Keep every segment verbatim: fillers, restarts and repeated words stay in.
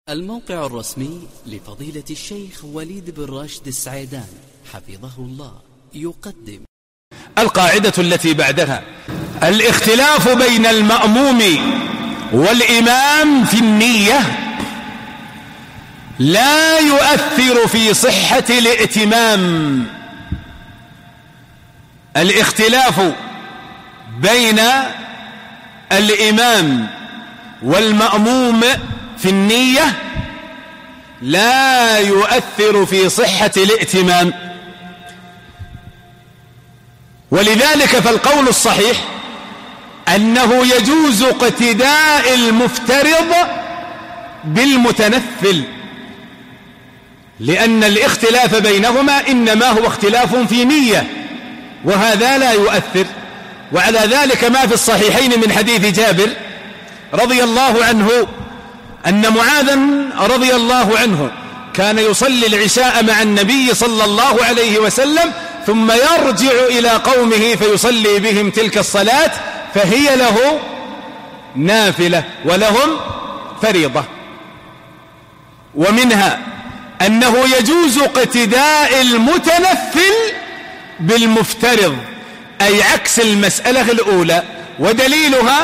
الموقع الرسمي لفضيلة الشيخ وليد بن راشد السعيدان حفظه الله يقدم القاعدة التي بعدها: الاختلاف بين المأموم والإمام في النية لا يؤثر في صحة الائتمام. الاختلاف بين الإمام والمأموم في النية لا يؤثر في صحة الائتمام، ولذلك فالقول الصحيح أنه يجوز اقتداء المفترض بالمتنفل، لأن الاختلاف بينهما إنما هو اختلاف في نية، وهذا لا يؤثر. وعلى ذلك ما في الصحيحين من حديث جابر رضي الله عنه أن معاذا رضي الله عنه كان يصلي العشاء مع النبي صلى الله عليه وسلم ثم يرجع إلى قومه فيصلي بهم تلك الصلاة، فهي له نافلة ولهم فريضة. ومنها أنه يجوز اقتداء المتنفل بالمفترض، أي عكس المسألة الأولى. ودليلها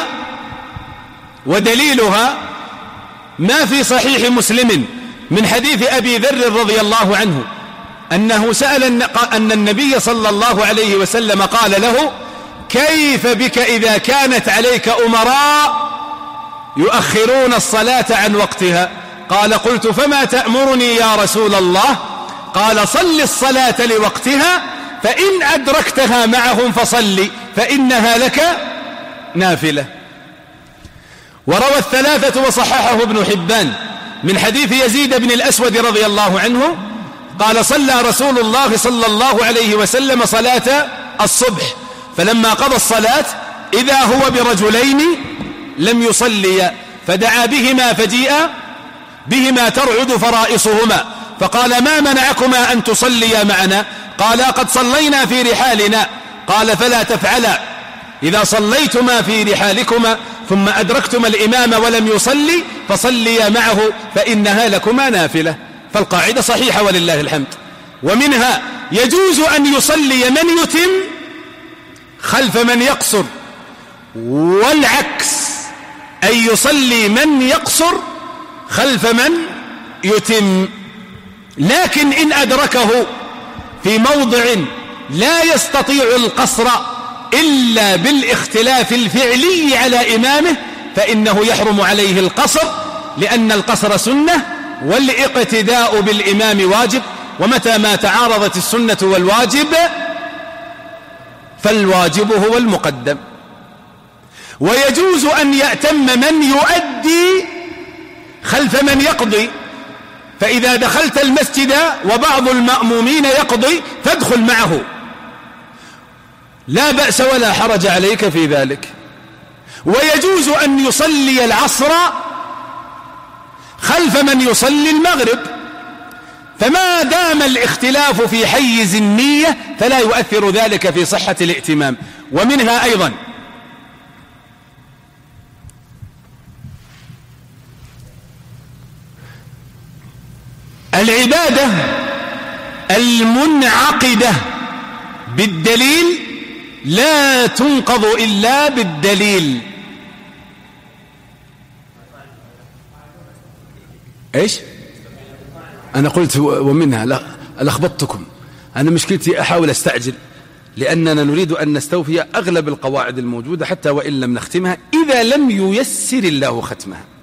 ودليلها ما في صحيح مسلم من حديث أبي ذر رضي الله عنه أنه سأل أن النبي صلى الله عليه وسلم قال له: كيف بك إذا كانت عليك أمراء يؤخرون الصلاة عن وقتها؟ قال: قلت فما تأمرني يا رسول الله؟ قال: صل الصلاة لوقتها، فإن أدركتها معهم فصل، فإنها لك نافلة. وروى الثلاثة وصححه ابن حبان من حديث يزيد بن الأسود رضي الله عنه قال: صلى رسول الله صلى الله عليه وسلم صلاة الصبح، فلما قضى الصلاة إذا هو برجلين لم يصليا، فدعا بهما فجيء بهما ترعد فرائصهما، فقال: ما منعكما أن تصليا معنا؟ قالا: قد صلينا في رحالنا. قال: فلا تفعلا، إذا صليتما في رحالكما ثم أدركتما الإمام ولم يصلي فصليا معه، فإنها لكما نافلة. فالقاعدة صحيحة ولله الحمد. ومنها يجوز أن يصلي من يتم خلف من يقصر، والعكس أن يصلي من يقصر خلف من يتم، لكن إن أدركه في موضع لا يستطيع القصر إلا بالاختلاف الفعلي على إمامه فإنه يحرم عليه القصر، لأن القصر سنة والاقتداء بالإمام واجب، ومتى ما تعارضت السنة والواجب فالواجب هو المقدم. ويجوز أن يأتم من يؤدي خلف من يقضي، فإذا دخلت المسجد وبعض المأمومين يقضي فادخل معه، لا بأس ولا حرج عليك في ذلك. ويجوز أن يصلي العصر خلف من يصلي المغرب، فما دام الاختلاف في حيز النية فلا يؤثر ذلك في صحة الائتمام. ومنها أيضا العبادة المنعقدة بالدليل لا تنقض إلا بالدليل. إيش؟ أنا قلت ومنها لا لخبطتكم. أنا مشكلتي أحاول أستعجل، لأننا نريد أن نستوفي أغلب القواعد الموجودة حتى وإن لم نختمها إذا لم ييسر الله ختمها.